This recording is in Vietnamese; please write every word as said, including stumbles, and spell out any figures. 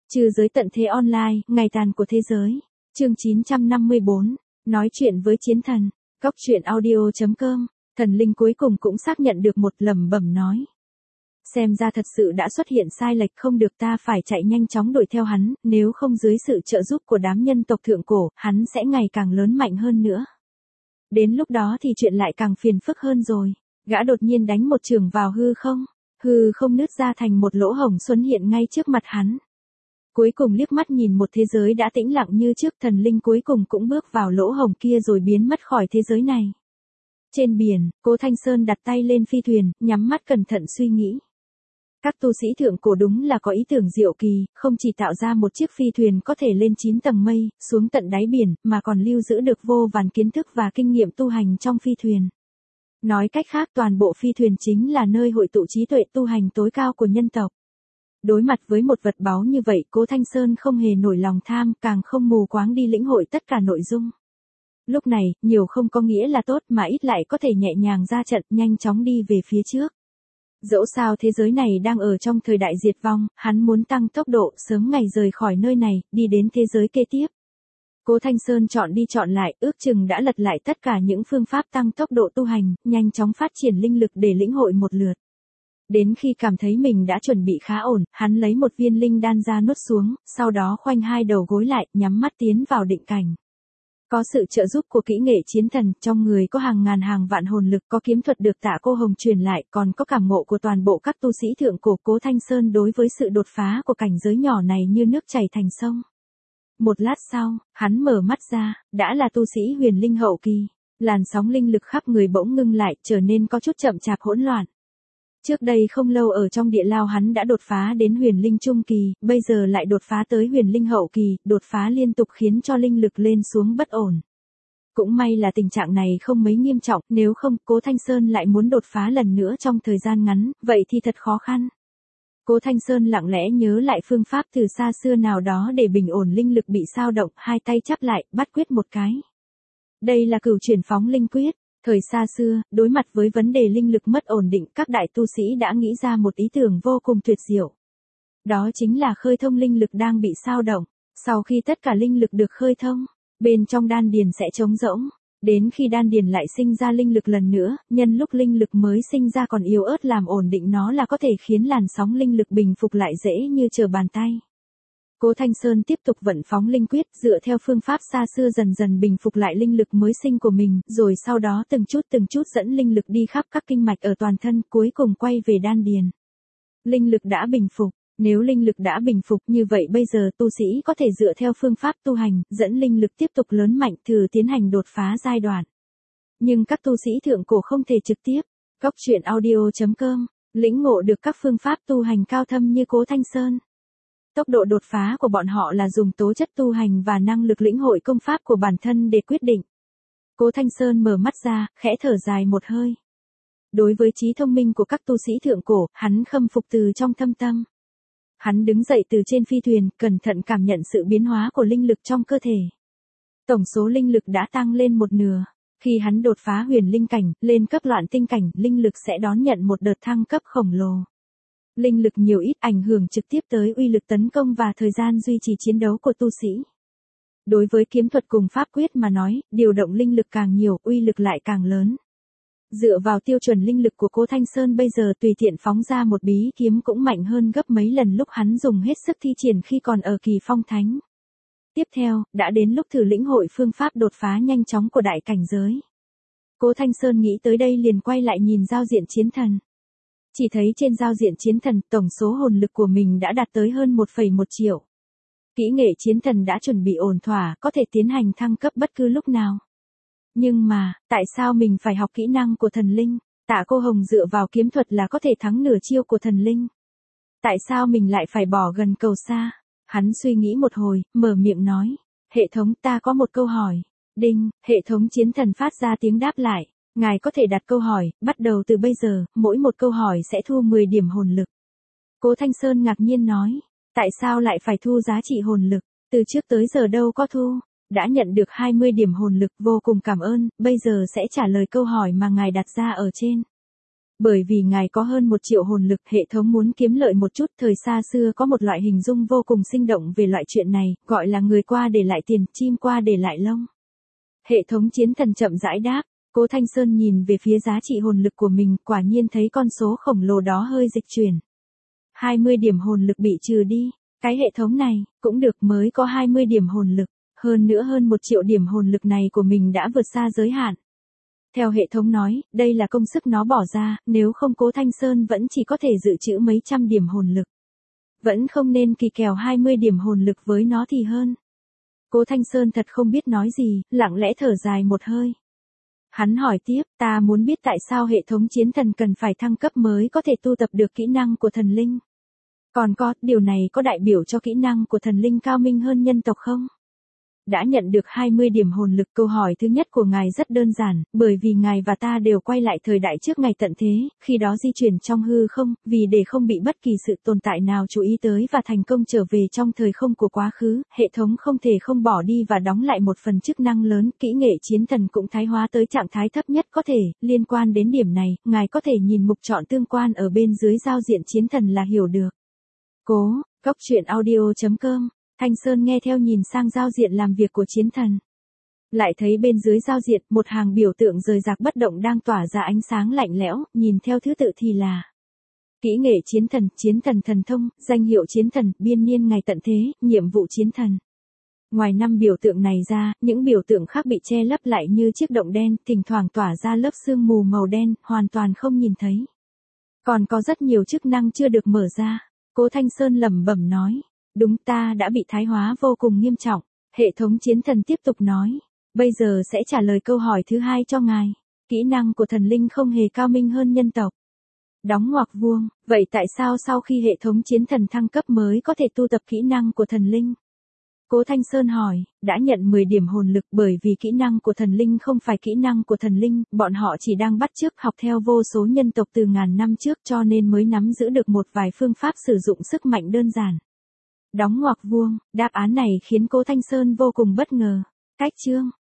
Trừ giới tận thế online, ngày tàn của thế giới. Chương chín trăm năm mươi bốn. Nói chuyện với chiến thần. Góc truyện audio chấm com. Thần linh cuối cùng cũng xác nhận được một lẩm bẩm nói. Xem ra thật sự đã xuất hiện sai lệch, không được, ta phải chạy nhanh chóng đuổi theo hắn, nếu không dưới sự trợ giúp của đám nhân tộc thượng cổ, hắn sẽ ngày càng lớn mạnh hơn nữa. Đến lúc đó thì chuyện lại càng phiền phức hơn rồi. Gã đột nhiên đánh một chưởng vào hư không. Hư không nứt ra thành một lỗ hổng xuất hiện ngay trước mặt hắn. Cuối cùng liếc mắt nhìn một thế giới đã tĩnh lặng như trước, thần linh cuối cùng cũng bước vào lỗ hổng kia rồi biến mất khỏi thế giới này. Trên biển, Cố Thanh Sơn đặt tay lên phi thuyền, nhắm mắt cẩn thận suy nghĩ. Các tu sĩ thượng cổ đúng là có ý tưởng diệu kỳ, không chỉ tạo ra một chiếc phi thuyền có thể lên chín tầng mây, xuống tận đáy biển, mà còn lưu giữ được vô vàn kiến thức và kinh nghiệm tu hành trong phi thuyền. Nói cách khác, toàn bộ phi thuyền chính là nơi hội tụ trí tuệ tu hành tối cao của nhân tộc. Đối mặt với một vật báu như vậy, Cố Thanh Sơn không hề nổi lòng tham, càng không mù quáng đi lĩnh hội tất cả nội dung. Lúc này, nhiều không có nghĩa là tốt, mà ít lại có thể nhẹ nhàng ra trận, nhanh chóng đi về phía trước. Dẫu sao thế giới này đang ở trong thời đại diệt vong, hắn muốn tăng tốc độ, sớm ngày rời khỏi nơi này, đi đến thế giới kế tiếp. Cố Thanh Sơn chọn đi chọn lại, ước chừng đã lật lại tất cả những phương pháp tăng tốc độ tu hành, nhanh chóng phát triển linh lực để lĩnh hội một lượt. Đến khi cảm thấy mình đã chuẩn bị khá ổn, hắn lấy một viên linh đan ra nuốt xuống, sau đó khoanh hai đầu gối lại, nhắm mắt tiến vào định cảnh. Có sự trợ giúp của kỹ nghệ chiến thần, trong người có hàng ngàn hàng vạn hồn lực, có kiếm thuật được Tạ Cô Hồng truyền lại, còn có cảm ngộ của toàn bộ các tu sĩ thượng cổ. Cố Thanh Sơn đối với sự đột phá của cảnh giới nhỏ này như nước chảy thành sông. Một lát sau, hắn mở mắt ra, đã là tu sĩ huyền linh hậu kỳ. Làn sóng linh lực khắp người bỗng ngưng lại, trở nên có chút chậm chạp hỗn loạn. Trước đây không lâu ở trong địa lao hắn đã đột phá đến huyền linh trung kỳ, bây giờ lại đột phá tới huyền linh hậu kỳ, đột phá liên tục khiến cho linh lực lên xuống bất ổn. Cũng may là tình trạng này không mấy nghiêm trọng, nếu không, Cố Thanh Sơn lại muốn đột phá lần nữa trong thời gian ngắn, vậy thì thật khó khăn. Cố Thanh Sơn lặng lẽ nhớ lại phương pháp từ xa xưa nào đó để bình ổn linh lực bị xao động, hai tay chắp lại, bắt quyết một cái. Đây là cửu chuyển phóng linh quyết. Thời xa xưa, đối mặt với vấn đề linh lực mất ổn định, các đại tu sĩ đã nghĩ ra một ý tưởng vô cùng tuyệt diệu. Đó chính là khơi thông linh lực đang bị xao động. Sau khi tất cả linh lực được khơi thông, bên trong đan điền sẽ trống rỗng. Đến khi đan điền lại sinh ra linh lực lần nữa, nhân lúc linh lực mới sinh ra còn yếu ớt làm ổn định nó là có thể khiến làn sóng linh lực bình phục lại dễ như trở bàn tay. Cố Thanh Sơn tiếp tục vận phóng linh quyết, dựa theo phương pháp xa xưa dần dần bình phục lại linh lực mới sinh của mình, rồi sau đó từng chút từng chút dẫn linh lực đi khắp các kinh mạch ở toàn thân, cuối cùng quay về đan điền. Linh lực đã bình phục, nếu linh lực đã bình phục như vậy bây giờ tu sĩ có thể dựa theo phương pháp tu hành, dẫn linh lực tiếp tục lớn mạnh, thử tiến hành đột phá giai đoạn. Nhưng các tu sĩ thượng cổ không thể trực tiếp, góc truyện audio chấm com, lĩnh ngộ được các phương pháp tu hành cao thâm như Cố Thanh Sơn. Tốc độ đột phá của bọn họ là dùng tố chất tu hành và năng lực lĩnh hội công pháp của bản thân để quyết định. Cố Thanh Sơn mở mắt ra, khẽ thở dài một hơi. Đối với trí thông minh của các tu sĩ thượng cổ, hắn khâm phục từ trong thâm tâm. Hắn đứng dậy từ trên phi thuyền, cẩn thận cảm nhận sự biến hóa của linh lực trong cơ thể. Tổng số linh lực đã tăng lên một nửa. Khi hắn đột phá huyền linh cảnh, lên cấp loạn tinh cảnh, linh lực sẽ đón nhận một đợt thăng cấp khổng lồ. Linh lực nhiều ít ảnh hưởng trực tiếp tới uy lực tấn công và thời gian duy trì chiến đấu của tu sĩ. Đối với kiếm thuật cùng pháp quyết mà nói, điều động linh lực càng nhiều, uy lực lại càng lớn. Dựa vào tiêu chuẩn linh lực của Cố Thanh Sơn bây giờ tùy tiện phóng ra một bí kiếm cũng mạnh hơn gấp mấy lần lúc hắn dùng hết sức thi triển khi còn ở kỳ phong thánh. Tiếp theo, đã đến lúc thử lĩnh hội phương pháp đột phá nhanh chóng của đại cảnh giới. Cố Thanh Sơn nghĩ tới đây liền quay lại nhìn giao diện chiến thần. Chỉ thấy trên giao diện chiến thần, tổng số hồn lực của mình đã đạt tới hơn một phẩy một triệu. Kỹ nghệ chiến thần đã chuẩn bị ổn thỏa, có thể tiến hành thăng cấp bất cứ lúc nào. Nhưng mà, tại sao mình phải học kỹ năng của thần linh? Tạ Cô Hồng dựa vào kiếm thuật là có thể thắng nửa chiêu của thần linh. Tại sao mình lại phải bỏ gần cầu xa? Hắn suy nghĩ một hồi, mở miệng nói. Hệ thống, ta có một câu hỏi. Đinh, hệ thống chiến thần phát ra tiếng đáp lại. Ngài có thể đặt câu hỏi, bắt đầu từ bây giờ, mỗi một câu hỏi sẽ thu mười điểm hồn lực. Cố Thanh Sơn ngạc nhiên nói, tại sao lại phải thu giá trị hồn lực, từ trước tới giờ đâu có thu, đã nhận được hai mươi điểm hồn lực, vô cùng cảm ơn, bây giờ sẽ trả lời câu hỏi mà ngài đặt ra ở trên. Bởi vì ngài có hơn một triệu hồn lực, hệ thống muốn kiếm lợi một chút. Thời xa xưa có một loại hình dung vô cùng sinh động về loại chuyện này, gọi là người qua để lại tiền, chim qua để lại lông. Hệ thống chiến thần chậm rãi đáp. Cố Thanh Sơn nhìn về phía giá trị hồn lực của mình, quả nhiên thấy con số khổng lồ đó hơi dịch chuyển. hai mươi điểm hồn lực bị trừ đi. Cái hệ thống này, cũng được, mới có hai mươi điểm hồn lực. Hơn nữa hơn một triệu điểm hồn lực này của mình đã vượt xa giới hạn. Theo hệ thống nói, đây là công sức nó bỏ ra, nếu không Cố Thanh Sơn vẫn chỉ có thể dự trữ mấy trăm điểm hồn lực. Vẫn không nên kỳ kèo hai mươi điểm hồn lực với nó thì hơn. Cố Thanh Sơn thật không biết nói gì, lặng lẽ thở dài một hơi. Hắn hỏi tiếp, ta muốn biết tại sao hệ thống chiến thần cần phải thăng cấp mới có thể tu tập được kỹ năng của thần linh. Còn có, điều này có đại biểu cho kỹ năng của thần linh cao minh hơn nhân tộc không? Đã nhận được hai mươi điểm hồn lực. Câu hỏi thứ nhất của ngài rất đơn giản, bởi vì ngài và ta đều quay lại thời đại trước ngày tận thế, khi đó di chuyển trong hư không, vì để không bị bất kỳ sự tồn tại nào chú ý tới và thành công trở về trong thời không của quá khứ, hệ thống không thể không bỏ đi và đóng lại một phần chức năng lớn. Kỹ nghệ chiến thần cũng thái hóa tới trạng thái thấp nhất có thể. Liên quan đến điểm này, ngài có thể nhìn mục chọn tương quan ở bên dưới giao diện chiến thần là hiểu được. Cố, góc truyện audio chấm com. Thanh Sơn nghe theo nhìn sang giao diện làm việc của chiến thần. Lại thấy bên dưới giao diện một hàng biểu tượng rời rạc bất động đang tỏa ra ánh sáng lạnh lẽo, nhìn theo thứ tự thì là kỹ nghệ chiến thần, chiến thần thần thông, danh hiệu chiến thần, biên niên ngày tận thế, nhiệm vụ chiến thần. Ngoài năm biểu tượng này ra, những biểu tượng khác bị che lấp lại như chiếc động đen, thỉnh thoảng tỏa ra lớp sương mù màu đen, hoàn toàn không nhìn thấy. Còn có rất nhiều chức năng chưa được mở ra. Cố Thanh Sơn lẩm bẩm nói. Đúng, ta đã bị thái hóa vô cùng nghiêm trọng. Hệ thống chiến thần tiếp tục nói. Bây giờ sẽ trả lời câu hỏi thứ hai cho ngài. Kỹ năng của thần linh không hề cao minh hơn nhân tộc. Đóng ngoặc vuông. Vậy tại sao sau khi hệ thống chiến thần thăng cấp mới có thể tu tập kỹ năng của thần linh? Cố Thanh Sơn hỏi, đã nhận mười điểm hồn lực bởi vì kỹ năng của thần linh không phải kỹ năng của thần linh, bọn họ chỉ đang bắt chước học theo vô số nhân tộc từ ngàn năm trước cho nên mới nắm giữ được một vài phương pháp sử dụng sức mạnh đơn giản. Đóng ngoặc vuông, đáp án này khiến Cố Thanh Sơn vô cùng bất ngờ. Cách chương